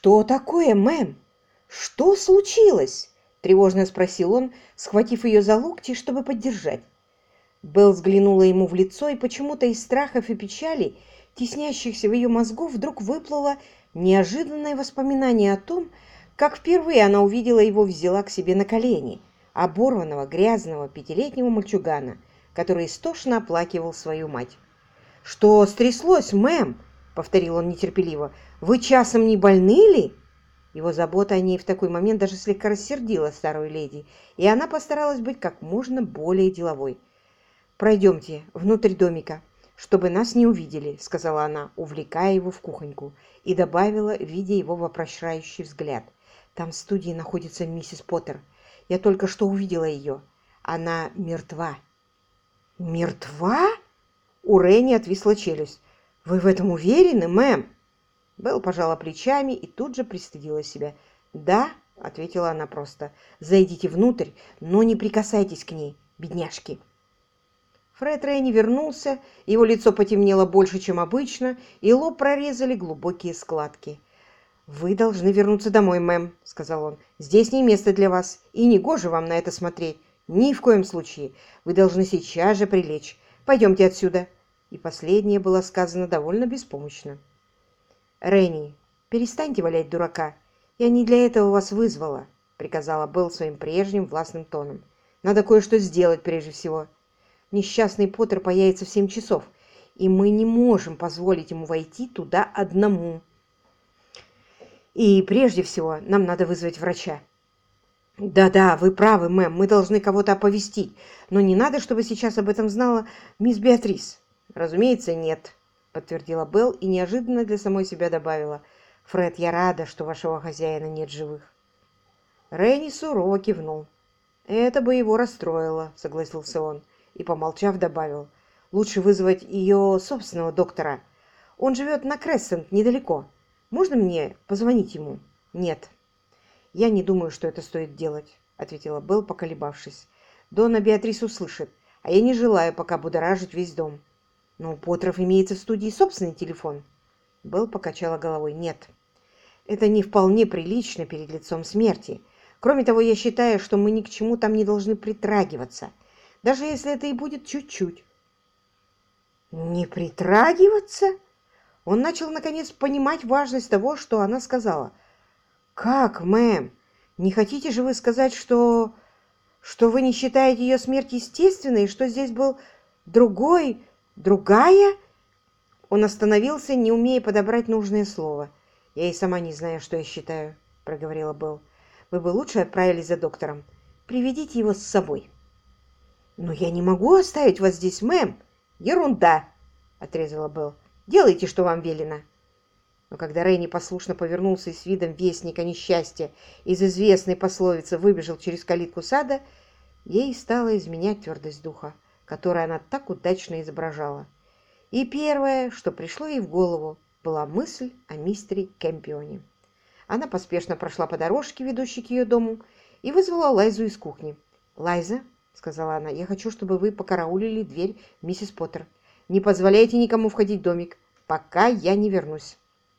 «Что такое, мэм? Что случилось?» – тревожно спросил он, схватив ее за локти, чтобы поддержать. Белл взглянула ему в лицо, и почему-то из страхов и печали, теснящихся в ее мозгу, вдруг выплыло неожиданное воспоминание о том, как впервые она увидела его, взяла к себе на колени, оборванного, грязного пятилетнего мальчугана, который истошно оплакивал свою мать. «Что стряслось, мэм?» — повторил он нетерпеливо. «Вы часом не больны ли?» Его забота о ней в такой момент даже слегка рассердила старую леди, и она постаралась быть как можно более деловой. «Пройдемте внутрь домика, чтобы нас не увидели», — сказала она, увлекая его в кухоньку, и добавила, видя его вопрошающий взгляд. «Там в студии находится миссис Поттер. Я только что увидела ее. Она мертва». «Мертва?» У Ренни отвисла челюсть. «Вы в этом уверены, мэм?» Белл пожала плечами и тут же пристыдила себя. «Да», — ответила она просто, — «зайдите внутрь, но не прикасайтесь к ней, бедняжки». Фред Ренни вернулся, его лицо потемнело больше, чем обычно, и лоб прорезали глубокие складки. «Вы должны вернуться домой, мэм», — сказал он. «Здесь не место для вас, и не гоже вам на это смотреть. Ни в коем случае. Вы должны сейчас же прилечь. Пойдемте отсюда». И последнее было сказано довольно беспомощно. «Ренни, перестаньте валять дурака. Я не для этого вас вызвала», — приказала Белл своим прежним властным тоном. «Надо кое-что сделать прежде всего. Несчастный Поттер появится в 7 часов, и мы не можем позволить ему войти туда одному. И прежде всего нам надо вызвать врача». «Да-да, вы правы, мэм, мы должны кого-то оповестить, но не надо, чтобы сейчас об этом знала мисс Беатрис». «Разумеется, нет», — подтвердила Белл и неожиданно для самой себя добавила. «Фред, я рада, что вашего хозяина нет живых». Ренни сурово кивнул. «Это бы его расстроило», — согласился он, и, помолчав, добавил. «Лучше вызвать ее собственного доктора. Он живет на Крессент, недалеко. Можно мне позвонить ему?» «Нет». «Я не думаю, что это стоит делать», — ответила Белл, поколебавшись. «Донна Беатрис услышит, а я не желаю пока будоражить весь дом». «Но у Поттеров имеется в студии собственный телефон». Белл покачала головой. «Нет, это не вполне прилично перед лицом смерти. Кроме того, я считаю, что мы ни к чему там не должны притрагиваться, даже если это и будет чуть-чуть». «Не притрагиваться?» Он начал, наконец, понимать важность того, что она сказала. «Как, мэм? Не хотите же вы сказать, что вы не считаете ее смерть естественной, что здесь был другая?» Он остановился, не умея подобрать нужное слово. «Я и сама не знаю, что я считаю», — проговорила Белл. «Вы бы лучше отправились за доктором. Приведите его с собой». «Но я не могу оставить вас здесь, мэм». «Ерунда», — отрезала Белл. «Делайте, что вам велено». Но когда Ренни послушно повернулся и с видом вестника несчастья из известной пословицы выбежал через калитку сада, ей стала изменять твердость духа, которую она так удачно изображала. И первое, что пришло ей в голову, была мысль о мистере Кэмпионе. Она поспешно прошла по дорожке, ведущей к ее дому, и вызвала Лайзу из кухни. «Лайза», — сказала она, — «я хочу, чтобы вы покараулили дверь миссис Поттер. Не позволяйте никому входить в домик, пока я не вернусь».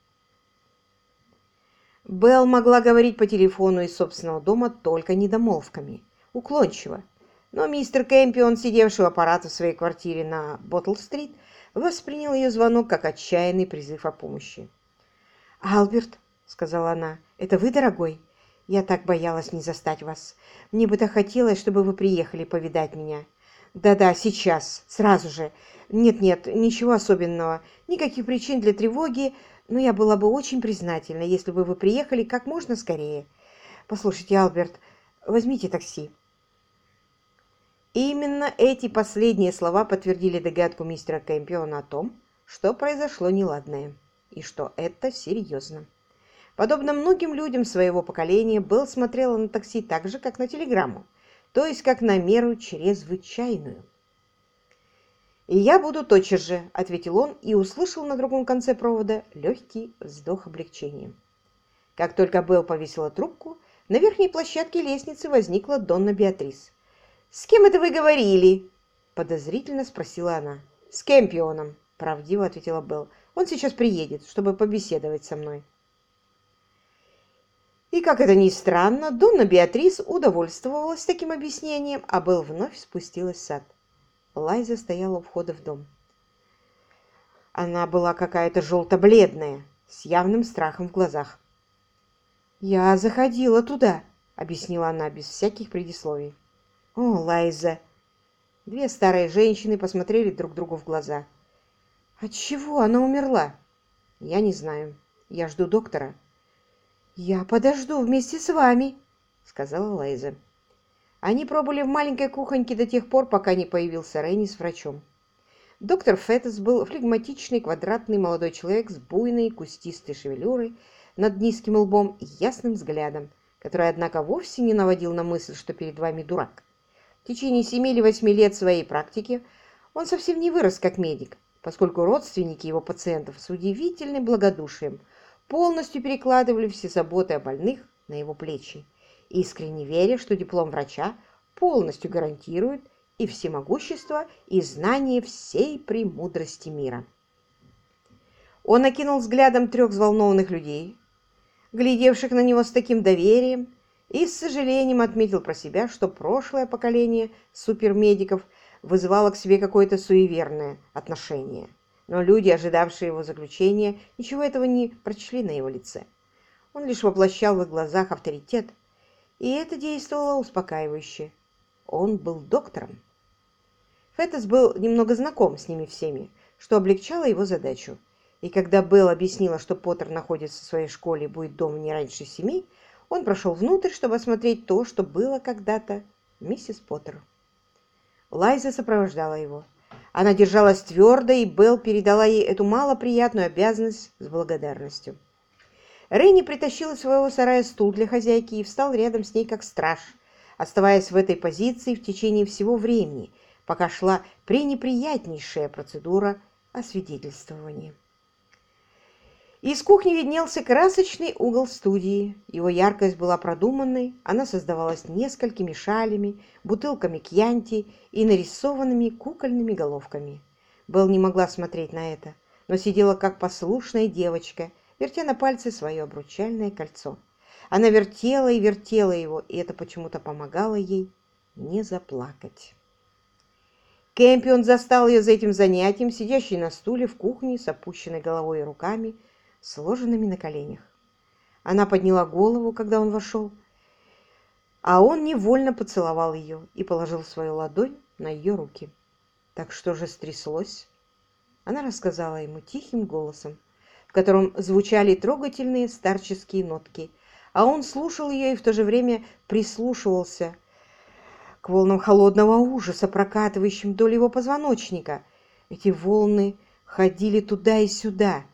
Белл могла говорить по телефону из собственного дома только недомолвками, уклончиво. Но мистер Кэмпион, сидевший у аппарата в своей квартире на Боттл-стрит, воспринял ее звонок как отчаянный призыв о помощи. «Алберт», — сказала она, — «это вы, дорогой? Я так боялась не застать вас. Мне бы так хотелось, чтобы вы приехали повидать меня». «Да-да, сейчас, сразу же. Нет-нет, ничего особенного, никаких причин для тревоги, но я была бы очень признательна, если бы вы приехали как можно скорее. Послушайте, Алберт, возьмите такси». И именно эти последние слова подтвердили догадку мистера Кэмпиона о том, что произошло неладное, и что это серьезно. Подобно многим людям своего поколения, Белл смотрела на такси так же, как на телеграмму, то есть как на меру чрезвычайную. «И я буду тотчас же», — ответил он и услышал на другом конце провода легкий вздох облегчения. Как только Белл повесила трубку, на верхней площадке лестницы возникла Донна Беатрис. «С кем это вы говорили?» — подозрительно спросила она. «С Кэмпионом», — правдиво ответила Белл. «Он сейчас приедет, чтобы побеседовать со мной». И, как это ни странно, Донна Беатрис удовольствовалась таким объяснением, а Белл вновь спустилась в сад. Лайза стояла у входа в дом. Она была какая-то желто-бледная, с явным страхом в глазах. «Я заходила туда», — объяснила она без всяких предисловий. «О, Лайза!» Две старые женщины посмотрели друг другу в глаза. «От чего она умерла?» «Я не знаю. Я жду доктора». «Я подожду вместе с вами», — сказала Лайза. Они пробыли в маленькой кухоньке до тех пор, пока не появился Ренни с врачом. Доктор Феттес был флегматичный, квадратный молодой человек с буйной, кустистой шевелюрой над низким лбом и ясным взглядом, который, однако, вовсе не наводил на мысль, что перед вами дурак. В течение 7 или 8 лет своей практики он совсем не вырос как медик, поскольку родственники его пациентов с удивительным благодушием полностью перекладывали все заботы о больных на его плечи, искренне веря, что диплом врача полностью гарантирует и всемогущество, и знание всей премудрости мира. Он окинул взглядом 3 взволнованных людей, глядевших на него с таким доверием, и с сожалением отметил про себя, что прошлое поколение супермедиков вызывало к себе какое-то суеверное отношение. Но люди, ожидавшие его заключения, ничего этого не прочли на его лице. Он лишь воплощал в их глазах авторитет, и это действовало успокаивающе. Он был доктором. Феттес был немного знаком с ними всеми, что облегчало его задачу. И когда Белл объяснила, что Поттер находится в своей школе и будет дома не раньше 7, он прошел внутрь, чтобы осмотреть то, что было когда-то миссис Поттер. Лайза сопровождала его. Она держалась твердо, и Белл передала ей эту малоприятную обязанность с благодарностью. Ренни притащил из своего сарая стул для хозяйки и встал рядом с ней как страж, оставаясь в этой позиции в течение всего времени, пока шла пренеприятнейшая процедура освидетельствования. Из кухни виднелся красочный угол студии. Его яркость была продуманной, она создавалась несколькими шалями, бутылками кьянти и нарисованными кукольными головками. Белл не могла смотреть на это, но сидела как послушная девочка, вертя на пальце свое обручальное кольцо. Она вертела и вертела его, и это почему-то помогало ей не заплакать. Кэмпион застал ее за этим занятием, сидящей на стуле в кухне с опущенной головой и руками, сложенными на коленях. Она подняла голову, когда он вошел, а он невольно поцеловал ее и положил свою ладонь на ее руки. Так что же стряслось? Она рассказала ему тихим голосом, в котором звучали трогательные старческие нотки, а он слушал ее и в то же время прислушивался к волнам холодного ужаса, прокатывающим вдоль его позвоночника. Эти волны ходили туда и сюда.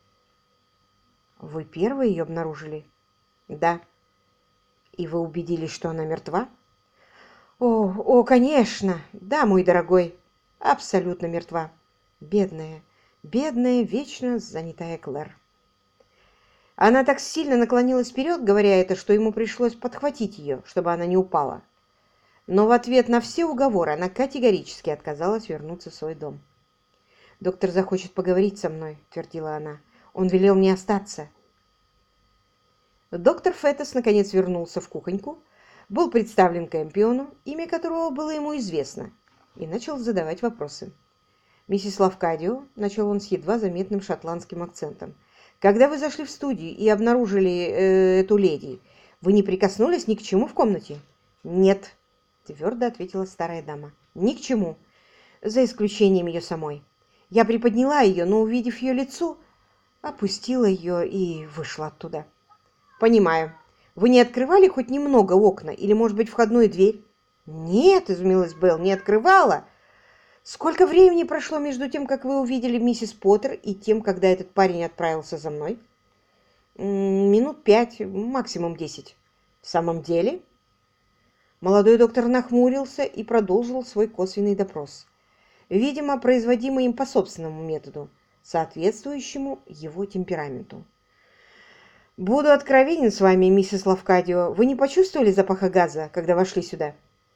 «Вы первые ее обнаружили?» «Да». «И вы убедились, что она мертва?» О, конечно! Да, мой дорогой, абсолютно мертва. Бедная, бедная, вечно занятая Клэр». Она так сильно наклонилась вперед, говоря это, что ему пришлось подхватить ее, чтобы она не упала. Но в ответ на все уговоры она категорически отказалась вернуться в свой дом. «Доктор захочет поговорить со мной», — твердила она. «Он велел мне остаться». Доктор Феттес наконец вернулся в кухоньку, был представлен Кэмпиону, имя которого было ему известно, и начал задавать вопросы. «Миссис Лавкадио», — начал он с едва заметным шотландским акцентом, «когда вы зашли в студию и обнаружили эту леди, вы не прикоснулись ни к чему в комнате?» «Нет», — твердо ответила старая дама, — «ни к чему, за исключением ее самой. Я приподняла ее, но, увидев ее лицо, опустила ее и вышла оттуда». «Понимаю. Вы не открывали хоть немного окна или, может быть, входную дверь?» «Нет», — изумилась Белл, — «не открывала». «Сколько времени прошло между тем, как вы увидели миссис Поттер, и тем, когда этот парень отправился за мной?» «Минут 5, максимум 10». «В самом деле?» Молодой доктор нахмурился и продолжил свой косвенный допрос, видимо, производимый им по собственному методу, соответствующему его темпераменту. «Буду откровенен с вами, миссис Лавкадио. Вы не почувствовали запаха газа, когда вошли сюда?»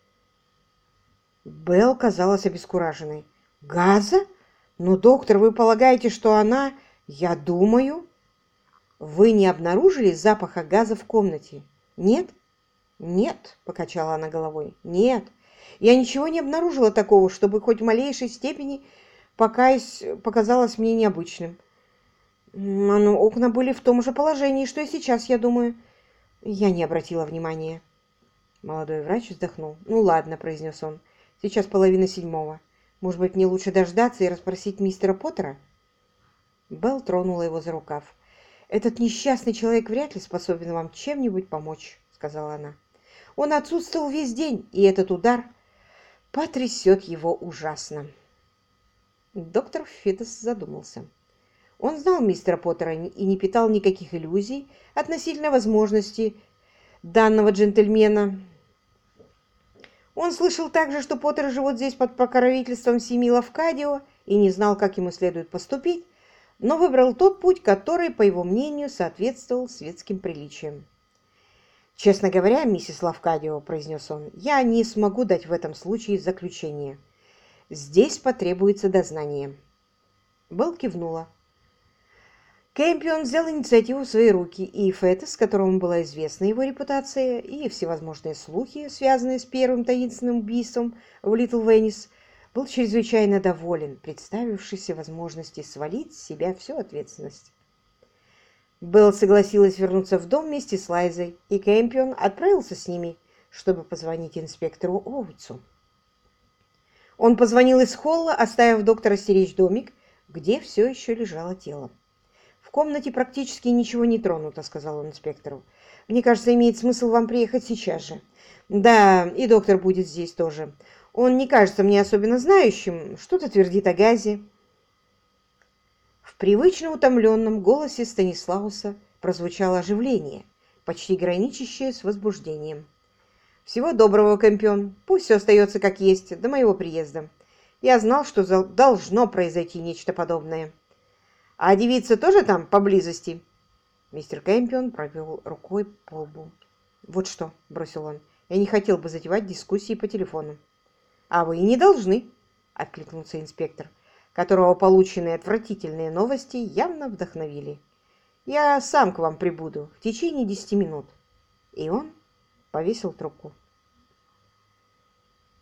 Белл казалась обескураженной. «Газа? Но, доктор, вы полагаете, что она...» «Я думаю...» Вы не обнаружили запаха газа в комнате? Нет? Нет, покачала она головой. Нет. Я ничего не обнаружила такого, чтобы хоть в малейшей степени показалось мне необычным. Ну, окна были в том же положении, что и сейчас, я думаю. Я не обратила внимания. Молодой врач вздохнул. «Ну ладно», — произнес он. «Сейчас 6:30. Может быть, мне лучше дождаться и расспросить мистера Поттера?» Белл тронула его за рукав. «Этот несчастный человек вряд ли способен вам чем-нибудь помочь», — сказала она. «Он отсутствовал весь день, и этот удар потрясет его ужасно». Доктор Фитц задумался. Он знал мистера Поттера и не питал никаких иллюзий относительно возможности данного джентльмена. Он слышал также, что Поттер живет здесь под покровительством семьи Лавкадио и не знал, как ему следует поступить, но выбрал тот путь, который, по его мнению, соответствовал светским приличиям. «Честно говоря, миссис Лавкадио», — произнес он, — «я не смогу дать в этом случае заключение. Здесь потребуется дознание». Белл кивнула. Кэмпион взял инициативу в свои руки, и Феттес, которому была известна его репутация, и всевозможные слухи, связанные с первым таинственным убийством в Литл Веннис, был чрезвычайно доволен представившейся возможности свалить с себя всю ответственность. Белл согласилась вернуться в дом вместе с Лайзой, и Кэмпион отправился с ними, чтобы позвонить инспектору Оуитсу. Он позвонил из холла, оставив доктора стеречь домик, где все еще лежало тело. «В комнате практически ничего не тронуто», — сказал он инспектору. «Мне кажется, имеет смысл вам приехать сейчас же». «Да, и доктор будет здесь тоже. Он не кажется мне особенно знающим, что-то твердит о газе». В привычно утомленном голосе Станислауса прозвучало оживление, почти граничащее с возбуждением. «Всего доброго, Кэмпион. Пусть все остается как есть до моего приезда. Я знал, что должно произойти нечто подобное. А девица тоже там, поблизости?» Мистер Кэмпион провел рукой по лбу. «Вот что», — бросил он, — «я не хотел бы затевать дискуссии по телефону». «А вы и не должны», — откликнулся инспектор, которого полученные отвратительные новости явно вдохновили. «Я сам к вам прибуду в течение 10 минут». И он повесил трубку.